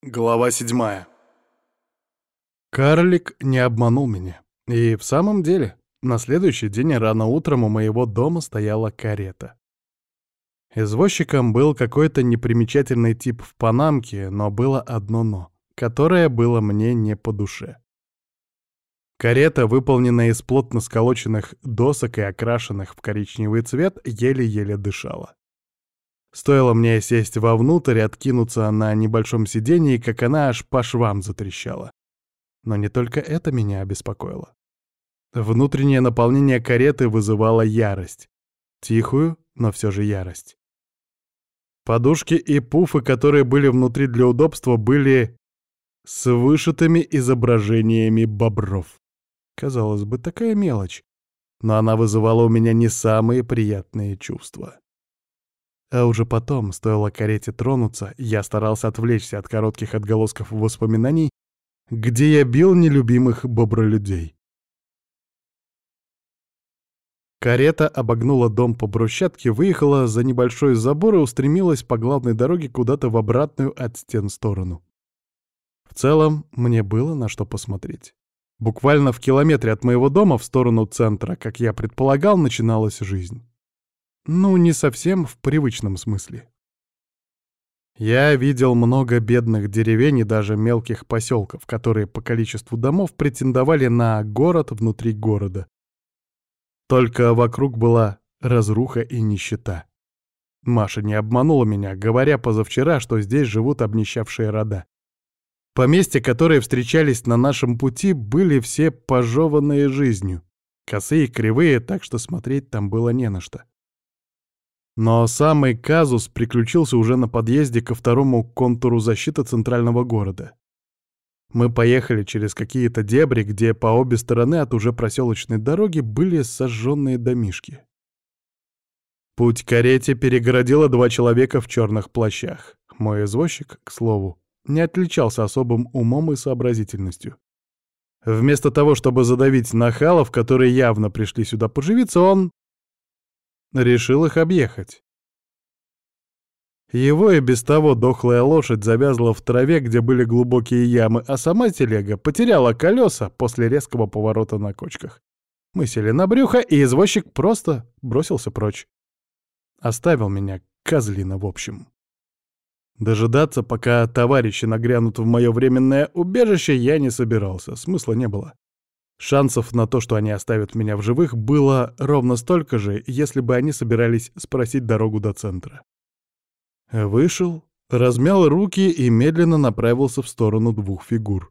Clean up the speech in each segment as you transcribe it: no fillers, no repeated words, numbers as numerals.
Глава 7. Карлик не обманул меня. И в самом деле, на следующий день рано утром у моего дома стояла карета. Извозчиком был какой-то непримечательный тип в панамке, но было одно «но», которое было мне не по душе. Карета, выполненная из плотно сколоченных досок и окрашенных в коричневый цвет, еле-еле дышала. Стоило мне сесть вовнутрь и откинуться на небольшом сиденье, как она аж по швам затрещала. Но не только это меня обеспокоило. Внутреннее наполнение кареты вызывало ярость. Тихую, но все же ярость. Подушки и пуфы, которые были внутри для удобства, были с вышитыми изображениями бобров. Казалось бы, такая мелочь, но она вызывала у меня не самые приятные чувства. А уже потом, стоило карете тронуться, я старался отвлечься от коротких отголосков воспоминаний, где я бил нелюбимых бобролюдей. Карета обогнула дом по брусчатке, выехала за небольшой забор и устремилась по главной дороге куда-то в обратную от стен сторону. В целом, мне было на что посмотреть. Буквально в километре от моего дома в сторону центра, как я предполагал, начиналась жизнь. Ну, не совсем в привычном смысле. Я видел много бедных деревень и даже мелких поселков, которые по количеству домов претендовали на город внутри города. Только вокруг была разруха и нищета. Маша не обманула меня, говоря позавчера, что здесь живут обнищавшие рода. Поместья, которые встречались на нашем пути, были все пожеванные жизнью. Косые и кривые, так что смотреть там было не на что. Но самый казус приключился уже на подъезде ко второму контуру защиты центрального города. Мы поехали через какие-то дебри, где по обе стороны от уже проселочной дороги были сожженные домишки. Путь к карете перегородило два человека в черных плащах. Мой извозчик, к слову, не отличался особым умом и сообразительностью. Вместо того, чтобы задавить нахалов, которые явно пришли сюда поживиться, он решил их объехать. Его и без того дохлая лошадь завязла в траве, где были глубокие ямы, а сама телега потеряла колеса после резкого поворота на кочках. Мы сели на брюхо, и извозчик просто бросился прочь. Оставил меня, козлина в общем. Дожидаться, пока товарищи нагрянут в мое временное убежище, я не собирался, смысла не было. Шансов на то, что они оставят меня в живых, было ровно столько же, если бы они собирались спросить дорогу до центра. Вышел, размял руки и медленно направился в сторону двух фигур.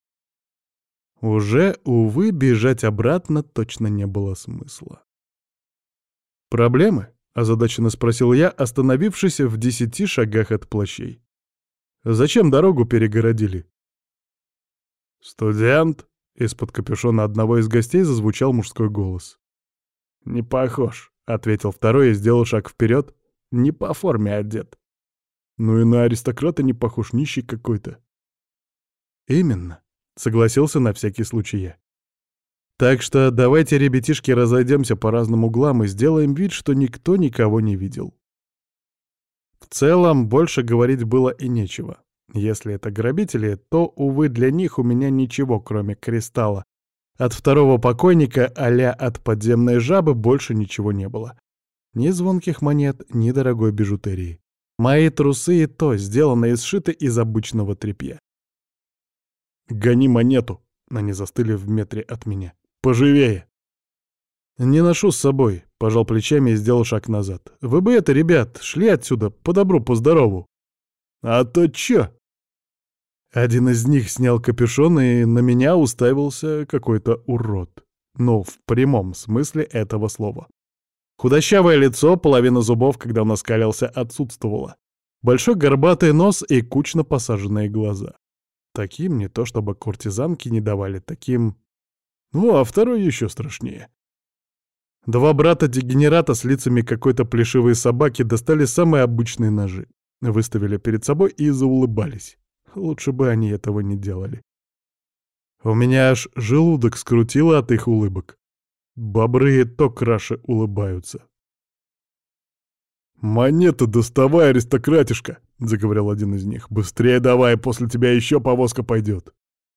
Уже, увы, бежать обратно точно не было смысла. «Проблемы?» — озадаченно спросил я, остановившись в 10 шагах от плащей. «Зачем дорогу перегородили?» «Студент?» — из-под капюшона одного из гостей зазвучал мужской голос. «Не похож», — ответил второй и сделал шаг вперед. «Не по форме одет». «Ну и на аристократа не похож, нищий какой-то». «Именно», — согласился на всякий случай я. «Так что давайте, ребятишки, разойдемся по разным углам и сделаем вид, что никто никого не видел». В целом, больше говорить было и нечего. Если это грабители, то, увы, для них у меня ничего, кроме кристалла. От второго покойника а-ля от подземной жабы больше ничего не было. Ни звонких монет, ни дорогой бижутерии. Мои трусы и то сделаны и сшиты из обычного тряпья. «Гони монету!» — они застыли в метре от меня. «Поживее!» «Не ношу с собой», — пожал плечами и сделал шаг назад. «Вы бы это, ребят, шли отсюда, по добру, по здорову». «А то чё?» Один из них снял капюшон, и на меня уставился какой-то урод. Ну, в прямом смысле этого слова. Худощавое лицо, половина зубов, когда он оскалился, отсутствовала. Большой горбатый нос и кучно посаженные глаза. Таким не то чтобы куртизанки не давали, таким... Ну, а второй еще страшнее. Два брата-дегенерата с лицами какой-то плешивой собаки достали самые обычные ножи, выставили перед собой и заулыбались. Лучше бы они этого не делали. У меня аж желудок скрутило от их улыбок. Бобры и то краше улыбаются. «Монеты доставай, аристократишка!» — заговорил один из них. «Быстрее давай, после тебя еще повозка пойдет».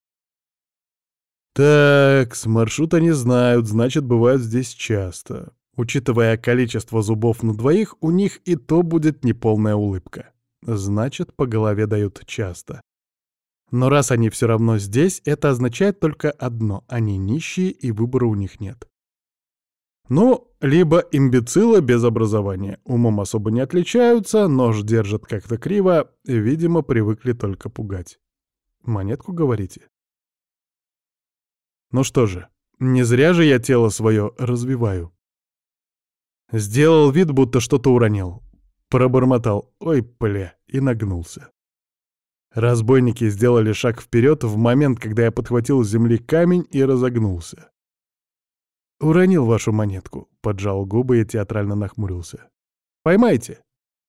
Так, с маршрута не знают, значит, бывают здесь часто. Учитывая количество зубов на двоих, у них и то будет неполная улыбка. Значит, по голове дают часто. Но раз они все равно здесь, это означает только одно — они нищие и выбора у них нет. Ну, либо имбецилы без образования, умом особо не отличаются, нож держат как-то криво, видимо, привыкли только пугать. Монетку, говорите? Ну что же, не зря же я тело свое развиваю. Сделал вид, будто что-то уронил. Пробормотал «Ой, пля!» и нагнулся. Разбойники сделали шаг вперед в момент, когда я подхватил с земли камень и разогнулся. «Уронил вашу монетку», — поджал губы и театрально нахмурился. «Поймайте».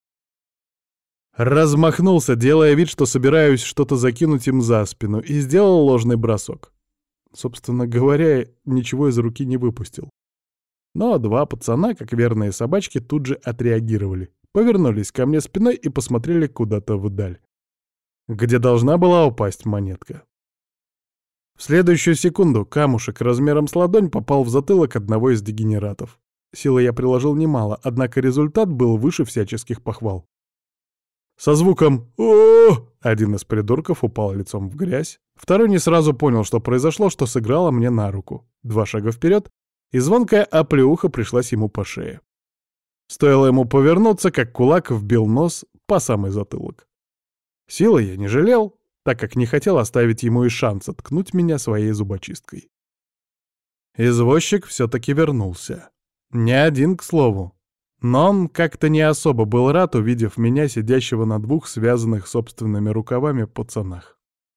Размахнулся, делая вид, что собираюсь что-то закинуть им за спину, и сделал ложный бросок. Собственно говоря, ничего из руки не выпустил. Но два пацана, как верные собачки, тут же отреагировали, повернулись ко мне спиной и посмотрели куда-то вдаль, где должна была упасть монетка. В следующую секунду камушек размером с ладонь попал в затылок одного из дегенератов. Силы я приложил немало, однако результат был выше всяческих похвал. Со звуком «О!» один из придурков упал лицом в грязь, второй не сразу понял, что произошло, что сыграло мне на руку. 2 шага вперед, и звонкая оплеуха пришлась ему по шее. Стоило ему повернуться, как кулак вбил нос по самый затылок. Силы я не жалел, так как не хотел оставить ему и шанса ткнуть меня своей зубочисткой. Извозчик все-таки вернулся. Не один, к слову. Но он как-то не особо был рад, увидев меня, сидящего на 2 связанных собственными рукавами пацанах.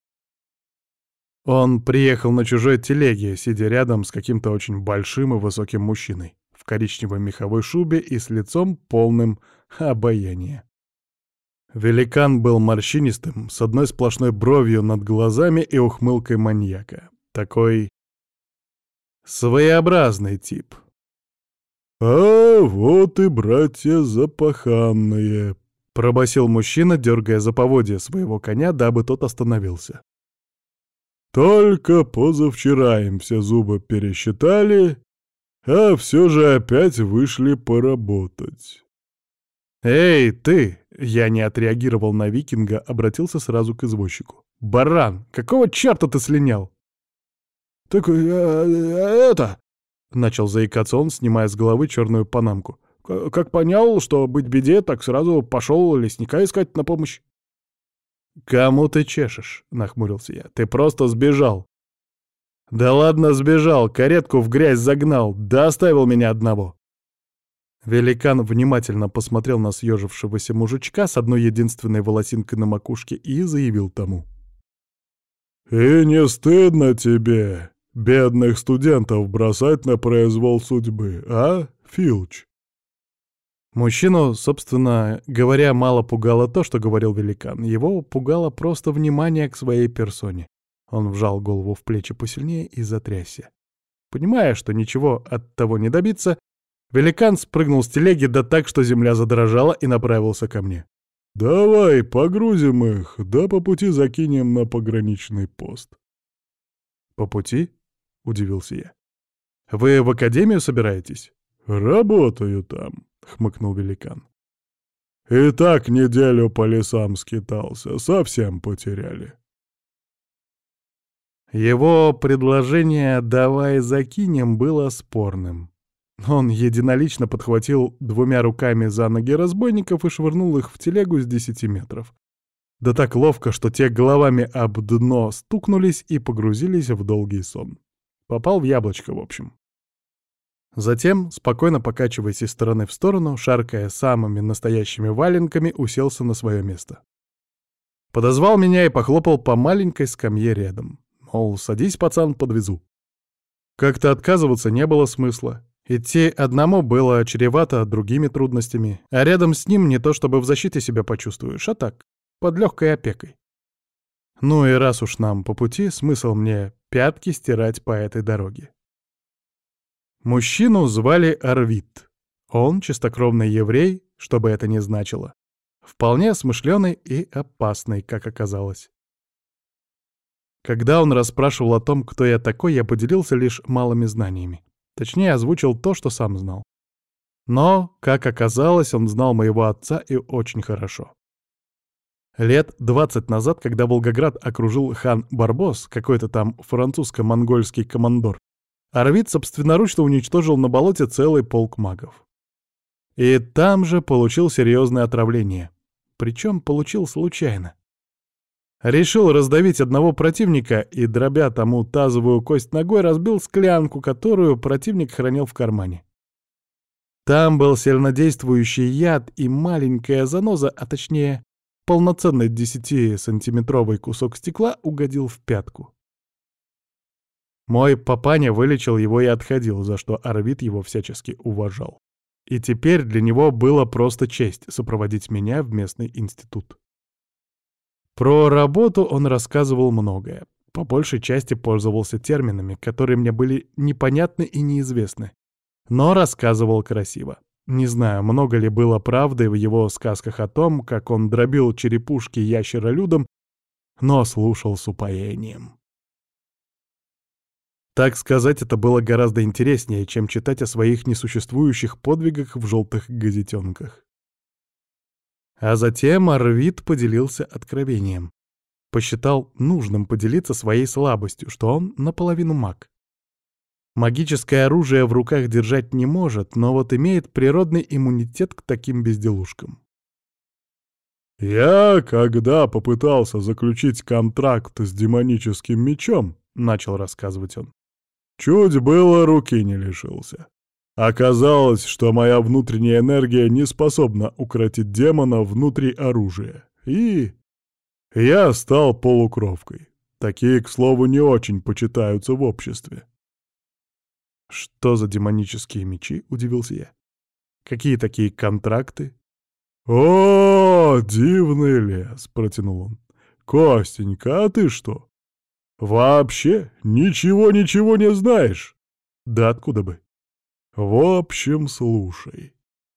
Он приехал на чужой телеге, сидя рядом с каким-то очень большим и высоким мужчиной, в коричневой меховой шубе и с лицом полным обаяния. Великан был морщинистым, с одной сплошной бровью над глазами и ухмылкой маньяка. Такой своеобразный тип. «А вот и братья запаханные», — пробасил мужчина, дергая за поводья своего коня, дабы тот остановился. «Только позавчера им все зубы пересчитали, а все же опять вышли поработать». «Эй, ты!» — я не отреагировал на викинга, обратился сразу к извозчику. «Баран, какого черта ты слинял?» «Так это...» — начал заикаться он, снимая с головы черную панамку. «Как понял, что быть беде, так сразу пошел лесника искать на помощь». «Кому ты чешешь?» — нахмурился я. «Ты просто сбежал». «Да ладно сбежал, каретку в грязь загнал, да оставил меня одного». Великан внимательно посмотрел на съежившегося мужичка с одной единственной волосинкой на макушке и заявил тому. «И не стыдно тебе бедных студентов бросать на произвол судьбы, а, Филч?» Мужчину, собственно говоря, мало пугало то, что говорил великан. Его пугало просто внимание к своей персоне. Он вжал голову в плечи посильнее и затрясся. Понимая, что ничего от того не добиться, великан спрыгнул с телеги да так, что земля задрожала, и направился ко мне. «Давай, погрузим их, да по пути закинем на пограничный пост». «По пути?» — удивился я. «Вы в академию собираетесь?» «Работаю там», — хмыкнул великан. «И так неделю по лесам скитался, совсем потеряли». Его предложение «давай закинем» было спорным. Он единолично подхватил 2 руками за ноги разбойников и швырнул их в телегу с 10 метров. Да так ловко, что те головами об дно стукнулись и погрузились в долгий сон. Попал в яблочко, в общем. Затем, спокойно покачиваясь из стороны в сторону, шаркая самыми настоящими валенками, уселся на свое место. Подозвал меня и похлопал по маленькой скамье рядом. Мол, садись, пацан, подвезу. Как-то отказываться не было смысла. Идти одному было чревато другими трудностями, а рядом с ним не то чтобы в защите себя почувствуешь, а так, под легкой опекой. Ну и раз уж нам по пути, смысл мне пятки стирать по этой дороге. Мужчину звали Арвид. Он чистокровный еврей, что бы это ни значило. Вполне смышленый и опасный, как оказалось. Когда он расспрашивал о том, кто я такой, я поделился лишь малыми знаниями. Точнее, озвучил то, что сам знал. Но, как оказалось, он знал моего отца и очень хорошо. Лет 20 назад, когда Волгоград окружил хан Барбос, какой-то там французско-монгольский командор, Арвид собственноручно уничтожил на болоте целый полк магов. И там же получил серьезное отравление. Причем получил случайно. Решил раздавить одного противника и, дробя тому тазовую кость ногой, разбил склянку, которую противник хранил в кармане. Там был сильнодействующий яд, и маленькая заноза, а точнее полноценный 10-сантиметровый кусок стекла, угодил в пятку. Мой папаня вылечил его и отходил, за что Арвид его всячески уважал. И теперь для него было просто честь сопроводить меня в местный институт. Про работу он рассказывал многое. По большей части пользовался терминами, которые мне были непонятны и неизвестны. Но рассказывал красиво. Не знаю, много ли было правды в его сказках о том, как он дробил черепушки ящеролюдам, но слушал с упоением. Так сказать, это было гораздо интереснее, чем читать о своих несуществующих подвигах в желтых газетенках. А затем Арвид поделился откровением. Посчитал нужным поделиться своей слабостью, что он наполовину маг. Магическое оружие в руках держать не может, но вот имеет природный иммунитет к таким безделушкам. «Я, когда попытался заключить контракт с демоническим мечом, — начал рассказывать он, — чуть было руки не лишился. Оказалось, что моя внутренняя энергия не способна укротить демона внутри оружия. И я стал полукровкой. Такие, к слову, не очень почитаются в обществе». «Что за демонические мечи?» — удивился я. «Какие такие контракты?» «О, дивный лес!» — протянул он. «Костенька, а ты что? Вообще ничего не знаешь?» «Да откуда бы?» «В общем, слушай».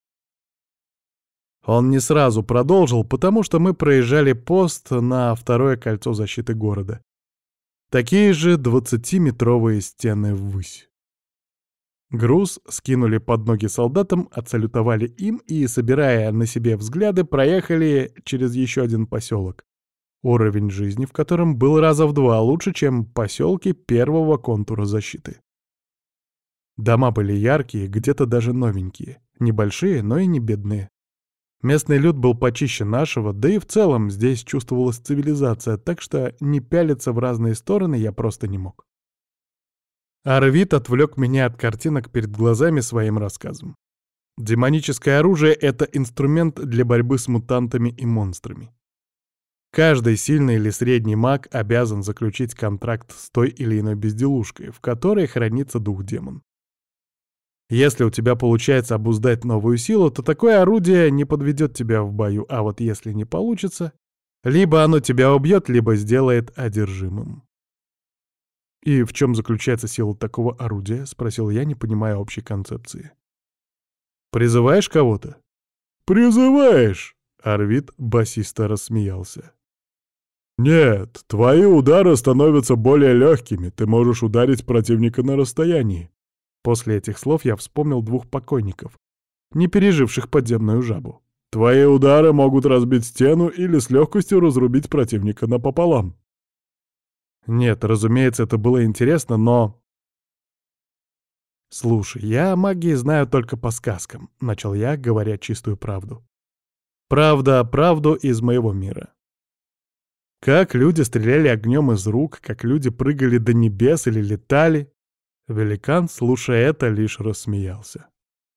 Он не сразу продолжил, потому что мы проезжали пост на второе кольцо защиты города. Такие же 20-метровые стены ввысь. Груз скинули под ноги солдатам, отсалютовали им и, собирая на себе взгляды, проехали через еще один поселок, уровень жизни в котором был раза в 2 лучше, чем поселки первого контура защиты. Дома были яркие, где-то даже новенькие, небольшие, но и не бедные. Местный люд был почище нашего, да и в целом здесь чувствовалась цивилизация, так что не пялиться в разные стороны я просто не мог. Арвид отвлек меня от картинок перед глазами своим рассказом. Демоническое оружие — это инструмент для борьбы с мутантами и монстрами. Каждый сильный или средний маг обязан заключить контракт с той или иной безделушкой, в которой хранится дух-демон. Если у тебя получается обуздать новую силу, то такое орудие не подведет тебя в бою, а вот если не получится, либо оно тебя убьет, либо сделает одержимым. «И в чем заключается сила такого орудия?» — спросил я, не понимая общей концепции. «Призываешь кого-то?» «Призываешь!» — Арвид басисто рассмеялся. «Нет, твои удары становятся более легкими, ты можешь ударить противника на расстоянии». После этих слов я вспомнил 2 покойников, не переживших подземную жабу. «Твои удары могут разбить стену или с легкостью разрубить противника напополам». Нет, разумеется, это было интересно, но... «Слушай, я о магии знаю только по сказкам», — начал я, говоря чистую правду. Правду из моего мира. Как люди стреляли огнем из рук, как люди прыгали до небес или летали. Великан, слушая это, лишь рассмеялся.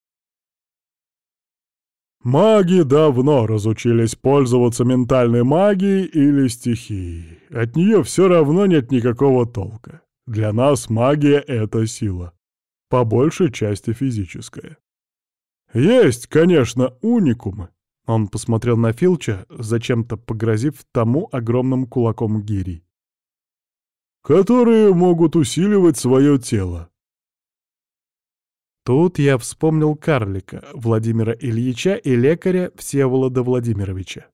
«Маги давно разучились пользоваться ментальной магией или стихией. От нее все равно нет никакого толка. Для нас магия — это сила. По большей части физическая. Есть, конечно, уникумы». Он посмотрел на Филча, зачем-то погрозив тому огромным кулаком гири. «Которые могут усиливать свое тело. Тут я вспомнил карлика Владимира Ильича и лекаря Всеволода Владимировича.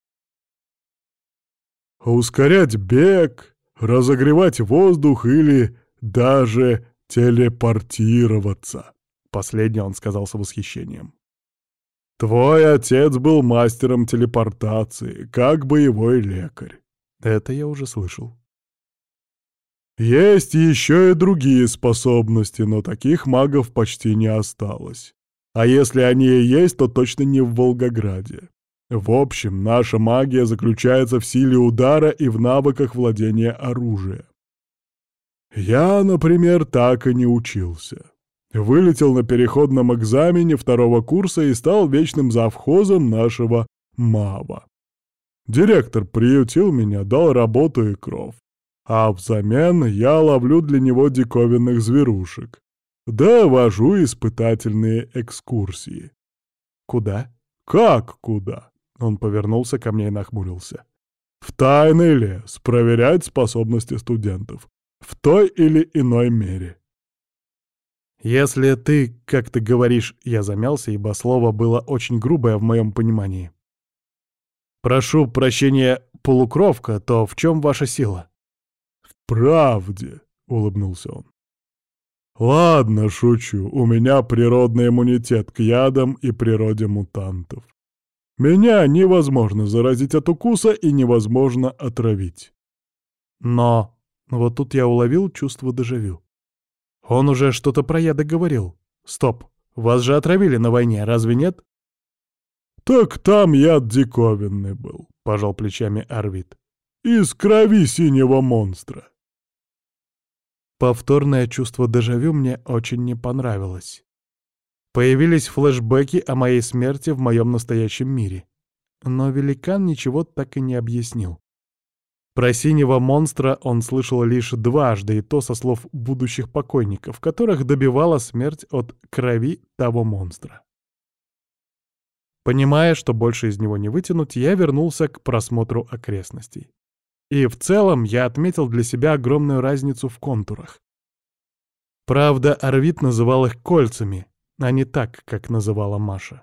Ускорять бег, разогревать воздух или даже телепортироваться. Последнее он сказал с восхищением. Твой отец был мастером телепортации, как боевой лекарь. Это я уже слышал. Есть еще и другие способности, но таких магов почти не осталось. А если они и есть, то точно не в Волгограде. В общем, наша магия заключается в силе удара и в навыках владения оружием. Я, например, так и не учился. Вылетел на переходном экзамене 2-го курса и стал вечным завхозом нашего МАВа. Директор приютил меня, дал работу и кров. А взамен я ловлю для него диковинных зверушек. Да вожу испытательные экскурсии. Куда? Как куда? Он повернулся ко мне и нахмурился. В тайный лес проверять способности студентов. В той или иной мере. Если ты, как ты говоришь, я замялся, ибо слово было очень грубое в моем понимании. Прошу прощения, полукровка, то в чем ваша сила? В правде, улыбнулся он. Ладно, шучу, у меня природный иммунитет к ядам и природе мутантов. Меня невозможно заразить от укуса и невозможно отравить. Но вот тут я уловил чувство дежавю. Он уже что-то про яды говорил. Стоп, вас же отравили на войне, разве нет? Так там яд диковинный был, пожал плечами Арвид. Из крови синего монстра. Повторное чувство дежавю мне очень не понравилось. Появились флешбеки о моей смерти в моем настоящем мире. Но великан ничего так и не объяснил. Про синего монстра он слышал лишь дважды, и то со слов будущих покойников, которых добивала смерть от крови того монстра. Понимая, что больше из него не вытянуть, я вернулся к просмотру окрестностей. И в целом я отметил для себя огромную разницу в контурах. Правда, Арвид называл их кольцами, а не так, как называла Маша.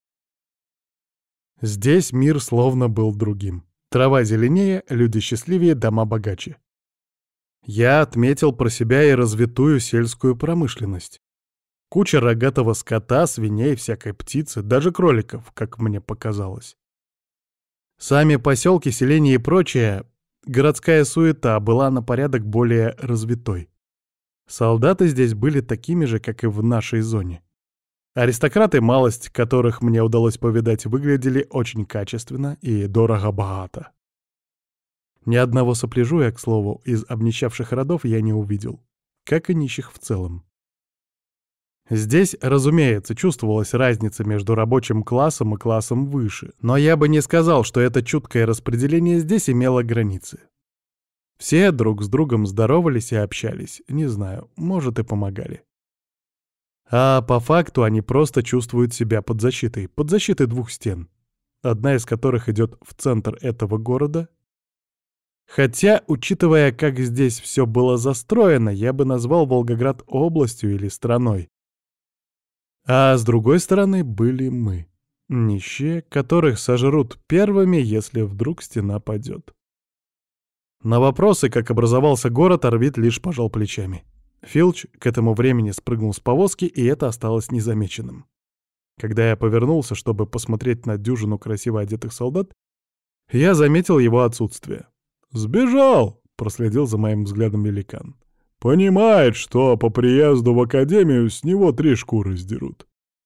Здесь мир словно был другим. Трава зеленее, люди счастливее, дома богаче. Я отметил про себя и развитую сельскую промышленность. Куча рогатого скота, свиней, всякой птицы, даже кроликов, как мне показалось. Сами поселки, селения и прочее, городская суета была на порядок более развитой. Солдаты здесь были такими же, как и в нашей зоне. Аристократы, малость которых мне удалось повидать, выглядели очень качественно и дорого-богато. Ни одного сопляжуя, к слову, из обнищавших родов я не увидел, как и нищих в целом. Здесь, разумеется, чувствовалась разница между рабочим классом и классом выше, но я бы не сказал, что это чуткое распределение здесь имело границы. Все друг с другом здоровались и общались, не знаю, может и помогали. А по факту они просто чувствуют себя под защитой двух стен, одна из которых идет в центр этого города. Хотя, учитывая, как здесь все было застроено, я бы назвал Волгоград областью или страной. А с другой стороны были мы, нищие, которых сожрут первыми, если вдруг стена падет. На вопросы, как образовался город, Арвид лишь пожал плечами. Филч к этому времени спрыгнул с повозки, и это осталось незамеченным. Когда я повернулся, чтобы посмотреть на дюжину красиво одетых солдат, я заметил его отсутствие. «Сбежал!» — проследил за моим взглядом великан. «Понимает, что по приезду в академию с него 3 шкуры сдерут».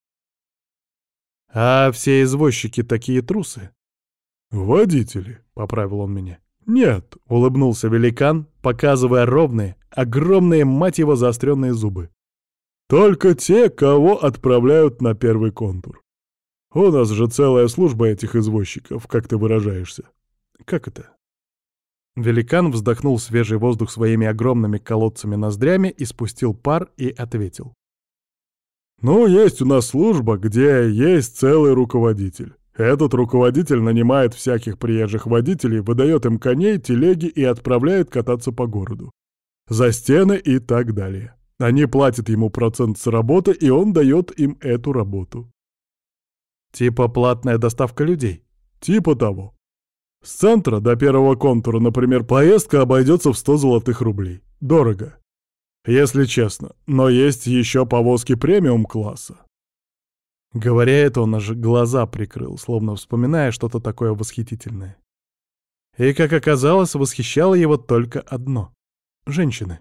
«А все извозчики такие трусы?» «Водители», — поправил он меня. «Нет», — улыбнулся великан, показывая ровные, огромные, мать его, заостренные зубы. «Только те, кого отправляют на первый контур. У нас же целая служба этих извозчиков, как ты выражаешься». «Как это?» Великан вздохнул свежий воздух своими огромными колодцами-ноздрями и спустил пар и ответил. «Ну, есть у нас служба, где есть целый руководитель. Этот руководитель нанимает всяких приезжих водителей, выдает им коней, телеги и отправляет кататься по городу. За стены и так далее. Они платят ему процент с работы, и он дает им эту работу. Типа платная доставка людей. Типа того. С центра до первого контура, например, поездка обойдется в 100 золотых рублей. Дорого. Если честно. Но есть еще повозки премиум-класса. Говоря это, он аж глаза прикрыл, словно вспоминая что-то такое восхитительное. И, как оказалось, восхищало его только одно — женщины.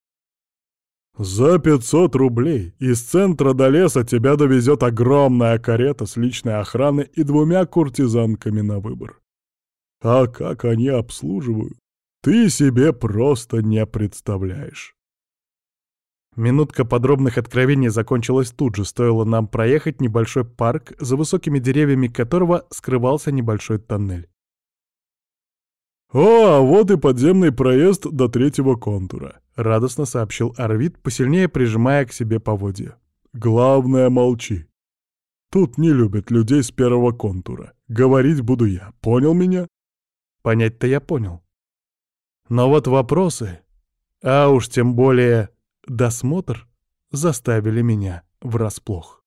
За 500 рублей из центра до леса тебя довезет огромная карета с личной охраной и 2 куртизанками на выбор. А как они обслуживают, ты себе просто не представляешь. Минутка подробных откровений закончилась тут же, стоило нам проехать небольшой парк, за высокими деревьями которого скрывался небольшой тоннель. «О, а вот и подземный проезд до 3-го контура», — радостно сообщил Арвид, посильнее прижимая к себе поводья. «Главное, молчи. Тут не любят людей с 1-го контура. Говорить буду я. Понял меня?» Понять-то я понял. Но вот вопросы, а уж тем более досмотр, заставили меня врасплох.